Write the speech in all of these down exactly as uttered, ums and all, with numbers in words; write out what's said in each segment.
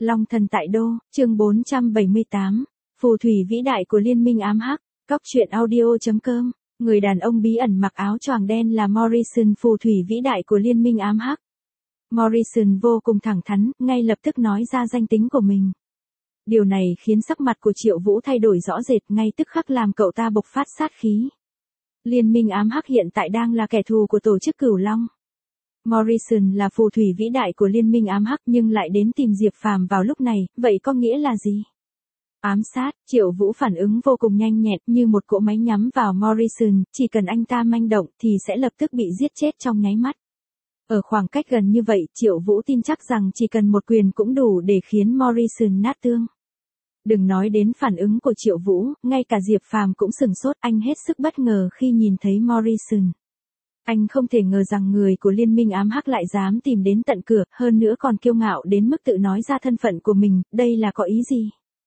Long thần tại đô, chương bốn trăm bảy mươi tám, phù thủy vĩ đại của liên minh ám hắc, cóc truyện audio chấm com, người đàn ông bí ẩn mặc áo choàng đen là Morrison, phù thủy vĩ đại của liên minh ám hắc. Morrison vô cùng thẳng thắn, ngay lập tức nói ra danh tính của mình. Điều này khiến sắc mặt của Triệu Vũ thay đổi rõ rệt, ngay tức khắc làm cậu ta bộc phát sát khí. Liên minh ám hắc hiện tại đang là kẻ thù của tổ chức Cửu Long. Morrison là phù thủy vĩ đại của liên minh ám hắc nhưng lại đến tìm Diệp Phàm vào lúc này, vậy có nghĩa là gì? Ám sát, Triệu Vũ phản ứng vô cùng nhanh nhẹn như một cỗ máy nhắm vào Morrison, chỉ cần anh ta manh động thì sẽ lập tức bị giết chết trong nháy mắt. Ở khoảng cách gần như vậy, Triệu Vũ tin chắc rằng chỉ cần một quyền cũng đủ để khiến Morrison nát tương. Đừng nói đến phản ứng của Triệu Vũ, ngay cả Diệp Phàm cũng sửng sốt, anh hết sức bất ngờ khi nhìn thấy Morrison. Anh không thể ngờ rằng người của liên minh ám hắc lại dám tìm đến tận cửa, hơn nữa còn kiêu ngạo đến mức tự nói ra thân phận của mình, đây là có ý gì?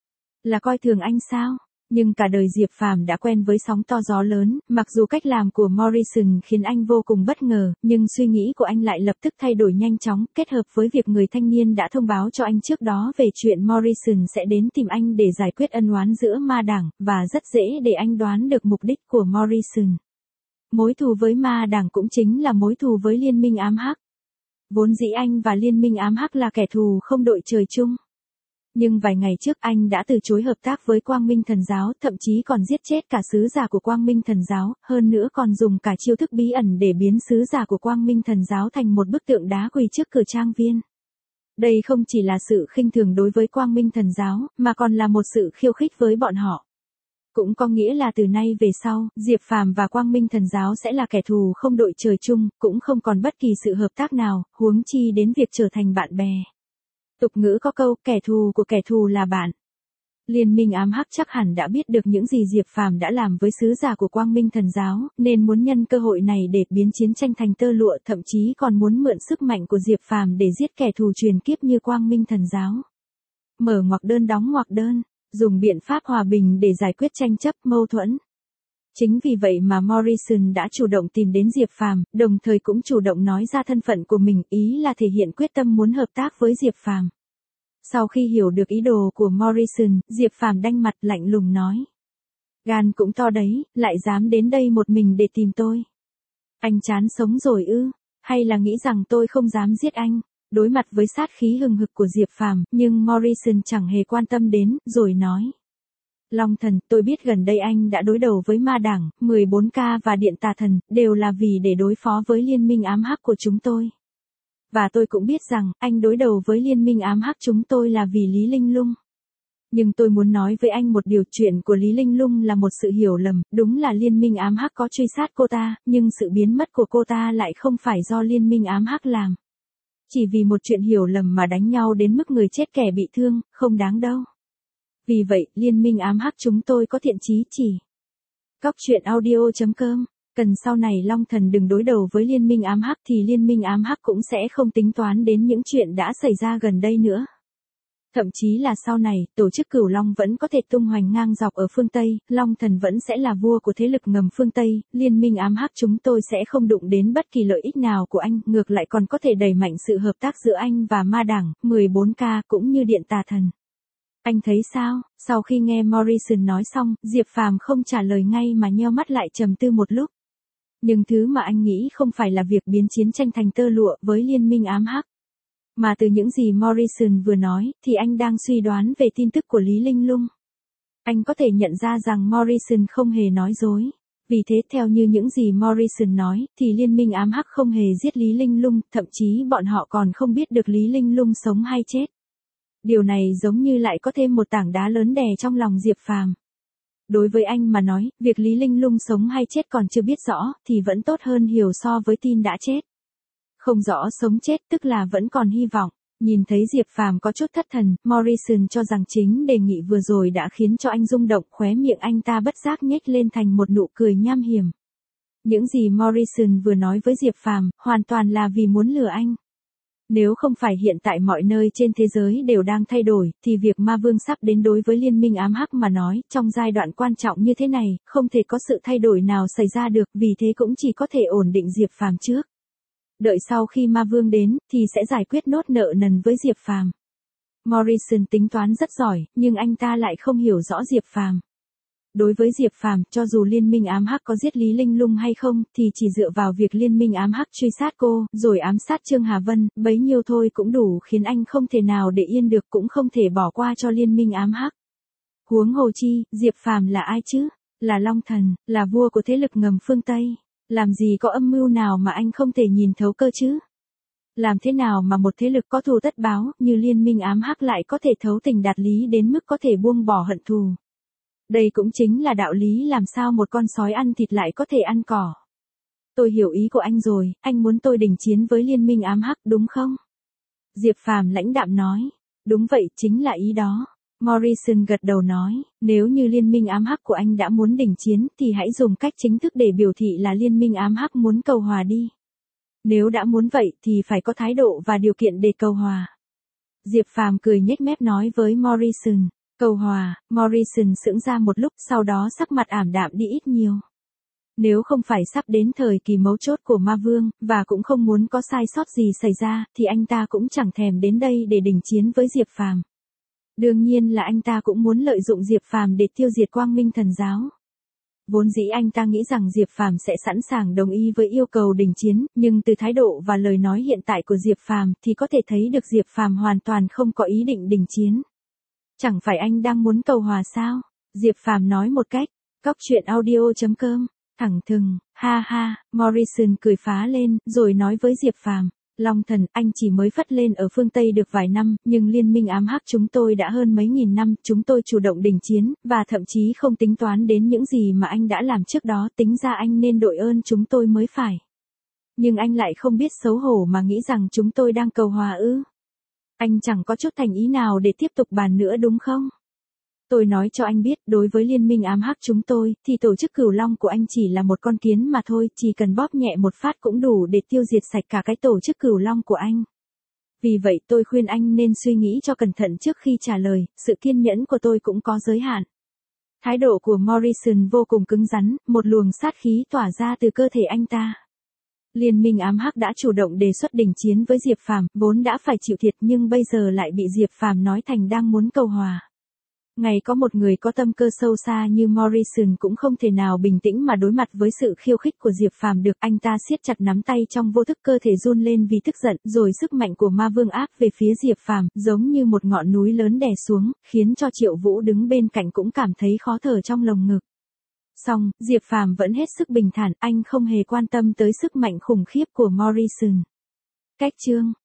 Là coi thường anh sao? Nhưng cả đời Diệp Phàm đã quen với sóng to gió lớn, mặc dù cách làm của Morrison khiến anh vô cùng bất ngờ, nhưng suy nghĩ của anh lại lập tức thay đổi nhanh chóng, kết hợp với việc người thanh niên đã thông báo cho anh trước đó về chuyện Morrison sẽ đến tìm anh để giải quyết ân oán giữa ma đảng, và rất dễ để anh đoán được mục đích của Morrison. Mối thù với ma đảng cũng chính là mối thù với liên minh ám hắc. Vốn dĩ anh và liên minh ám hắc là kẻ thù không đội trời chung. Nhưng vài ngày trước anh đã từ chối hợp tác với Quang Minh Thần Giáo, thậm chí còn giết chết cả sứ giả của Quang Minh Thần Giáo, hơn nữa còn dùng cả chiêu thức bí ẩn để biến sứ giả của Quang Minh Thần Giáo thành một bức tượng đá quỳ trước cửa trang viên. Đây không chỉ là sự khinh thường đối với Quang Minh Thần Giáo, mà còn là một sự khiêu khích với bọn họ. Cũng có nghĩa là từ nay về sau, Diệp Phàm và Quang Minh Thần Giáo sẽ là kẻ thù không đội trời chung, cũng không còn bất kỳ sự hợp tác nào, huống chi đến việc trở thành bạn bè. Tục ngữ có câu, kẻ thù của kẻ thù là bạn. Liên minh ám hắc chắc hẳn đã biết được những gì Diệp Phàm đã làm với sứ giả của Quang Minh Thần Giáo, nên muốn nhân cơ hội này để biến chiến tranh thành tơ lụa, thậm chí còn muốn mượn sức mạnh của Diệp Phàm để giết kẻ thù truyền kiếp như Quang Minh Thần Giáo. Mở ngoặc đơn đóng ngoặc đơn, dùng biện pháp hòa bình để giải quyết tranh chấp, mâu thuẫn. Chính vì vậy mà Morrison đã chủ động tìm đến Diệp Phàm, đồng thời cũng chủ động nói ra thân phận của mình, ý là thể hiện quyết tâm muốn hợp tác với Diệp Phàm. Sau khi hiểu được ý đồ của Morrison, Diệp Phàm đanh mặt lạnh lùng nói: "Gan cũng to đấy, lại dám đến đây một mình để tìm tôi. Anh chán sống rồi ư? Hay là nghĩ rằng tôi không dám giết anh?" Đối mặt với sát khí hừng hực của Diệp Phàm, nhưng Morrison chẳng hề quan tâm đến, rồi nói: "Long thần, tôi biết gần đây anh đã đối đầu với ma đảng, mười bốn K và điện tà thần, đều là vì để đối phó với liên minh ám hắc của chúng tôi. Và tôi cũng biết rằng, anh đối đầu với liên minh ám hắc chúng tôi là vì Lý Linh Lung. Nhưng tôi muốn nói với anh một điều, chuyện của Lý Linh Lung là một sự hiểu lầm, đúng là liên minh ám hắc có truy sát cô ta, nhưng sự biến mất của cô ta lại không phải do liên minh ám hắc làm. Chỉ vì một chuyện hiểu lầm mà đánh nhau đến mức người chết kẻ bị thương, không đáng đâu. Vì vậy, liên minh ám hắc chúng tôi có thiện chí chỉ." Cóc truyện audio chấm com, cần sau này Long thần đừng đối đầu với liên minh ám hắc thì liên minh ám hắc cũng sẽ không tính toán đến những chuyện đã xảy ra gần đây nữa. Thậm chí là sau này, tổ chức Cửu Long vẫn có thể tung hoành ngang dọc ở phương Tây, Long thần vẫn sẽ là vua của thế lực ngầm phương Tây, liên minh ám hắc chúng tôi sẽ không đụng đến bất kỳ lợi ích nào của anh, ngược lại còn có thể đẩy mạnh sự hợp tác giữa anh và ma đảng, mười bốn K cũng như điện tà thần. Anh thấy sao? Sau khi nghe Morrison nói xong, Diệp Phàm không trả lời ngay mà nheo mắt lại trầm tư một lúc. Nhưng thứ mà anh nghĩ không phải là việc biến chiến tranh thành tơ lụa với liên minh ám hắc. Mà từ những gì Morrison vừa nói, thì anh đang suy đoán về tin tức của Lý Linh Lung. Anh có thể nhận ra rằng Morrison không hề nói dối. Vì thế theo như những gì Morrison nói, thì liên minh ám hắc không hề giết Lý Linh Lung, thậm chí bọn họ còn không biết được Lý Linh Lung sống hay chết. Điều này giống như lại có thêm một tảng đá lớn đè trong lòng Diệp Phàm. Đối với anh mà nói, việc Lý Linh Lung sống hay chết còn chưa biết rõ, thì vẫn tốt hơn hiểu so với tin đã chết. Không rõ sống chết tức là vẫn còn hy vọng. Nhìn thấy Diệp Phàm có chút thất thần, Morrison cho rằng chính đề nghị vừa rồi đã khiến cho anh rung động, khóe miệng anh ta bất giác nhếch lên thành một nụ cười nham hiểm. Những gì Morrison vừa nói với Diệp Phàm, hoàn toàn là vì muốn lừa anh. Nếu không phải hiện tại mọi nơi trên thế giới đều đang thay đổi, thì việc ma vương sắp đến đối với liên minh ám hắc mà nói, trong giai đoạn quan trọng như thế này, không thể có sự thay đổi nào xảy ra được, vì thế cũng chỉ có thể ổn định Diệp Phàm trước. Đợi sau khi ma vương đến, thì sẽ giải quyết nốt nợ nần với Diệp Phàm. Morrison tính toán rất giỏi, nhưng anh ta lại không hiểu rõ Diệp Phàm. Đối với Diệp Phàm, cho dù liên minh ám hắc có giết Lý Linh Lung hay không, thì chỉ dựa vào việc liên minh ám hắc truy sát cô, rồi ám sát Trương Hà Vân, bấy nhiêu thôi cũng đủ khiến anh không thể nào để yên được, cũng không thể bỏ qua cho liên minh ám hắc. Huống hồ chi, Diệp Phàm là ai chứ? Là Long Thần, là vua của thế lực ngầm phương Tây. Làm gì có âm mưu nào mà anh không thể nhìn thấu cơ chứ? Làm thế nào mà một thế lực có thù tất báo như liên minh ám hắc lại có thể thấu tình đạt lý đến mức có thể buông bỏ hận thù? Đây cũng chính là đạo lý làm sao một con sói ăn thịt lại có thể ăn cỏ. Tôi hiểu ý của anh rồi, anh muốn tôi đình chiến với liên minh ám hắc đúng không? Diệp Phàm lãnh đạm nói. Đúng vậy, chính là ý đó. Morrison gật đầu nói, nếu như liên minh ám hắc của anh đã muốn đình chiến thì hãy dùng cách chính thức để biểu thị là liên minh ám hắc muốn cầu hòa đi. Nếu đã muốn vậy thì phải có thái độ và điều kiện để cầu hòa. Diệp Phàm cười nhếch mép nói với Morrison. Cầu hòa, Morrison sững ra một lúc, sau đó sắc mặt ảm đạm đi ít nhiều. Nếu không phải sắp đến thời kỳ mấu chốt của ma vương, và cũng không muốn có sai sót gì xảy ra, thì anh ta cũng chẳng thèm đến đây để đình chiến với Diệp Phàm. Đương nhiên là anh ta cũng muốn lợi dụng Diệp Phàm để tiêu diệt Quang Minh Thần giáo. Vốn dĩ anh ta nghĩ rằng Diệp Phàm sẽ sẵn sàng đồng ý với yêu cầu đình chiến, nhưng từ thái độ và lời nói hiện tại của Diệp Phàm thì có thể thấy được Diệp Phàm hoàn toàn không có ý định đình chiến. Chẳng phải anh đang muốn cầu hòa sao? Diệp Phàm nói một cách. Cóc truyện audio chấm com. Thẳng thừng, ha ha, Morrison cười phá lên, rồi nói với Diệp Phàm. Long Thần, anh chỉ mới phất lên ở phương Tây được vài năm, nhưng liên minh ám hắc chúng tôi đã hơn mấy nghìn năm, chúng tôi chủ động đình chiến, và thậm chí không tính toán đến những gì mà anh đã làm trước đó, tính ra anh nên đội ơn chúng tôi mới phải. Nhưng anh lại không biết xấu hổ mà nghĩ rằng chúng tôi đang cầu hòa ư? Anh chẳng có chút thành ý nào để tiếp tục bàn nữa đúng không? Tôi nói cho anh biết, đối với liên minh ám hắc chúng tôi, thì tổ chức Cửu Long của anh chỉ là một con kiến mà thôi, chỉ cần bóp nhẹ một phát cũng đủ để tiêu diệt sạch cả cái tổ chức Cửu Long của anh. Vì vậy tôi khuyên anh nên suy nghĩ cho cẩn thận trước khi trả lời, sự kiên nhẫn của tôi cũng có giới hạn. Thái độ của Morrison vô cùng cứng rắn, một luồng sát khí tỏa ra từ cơ thể anh ta. Liên minh ám hắc đã chủ động đề xuất đình chiến với Diệp Phàm, vốn đã phải chịu thiệt nhưng bây giờ lại bị Diệp Phàm nói thành đang muốn cầu hòa. Ngày có một người có tâm cơ sâu xa như Morrison cũng không thể nào bình tĩnh mà đối mặt với sự khiêu khích của Diệp Phàm được. Anh ta siết chặt nắm tay trong vô thức, cơ thể run lên vì tức giận, rồi sức mạnh của ma vương áp về phía Diệp Phàm, giống như một ngọn núi lớn đè xuống, khiến cho Triệu Vũ đứng bên cạnh cũng cảm thấy khó thở trong lồng ngực. Song, Diệp Phàm vẫn hết sức bình thản, anh không hề quan tâm tới sức mạnh khủng khiếp của Morrison. Cách chương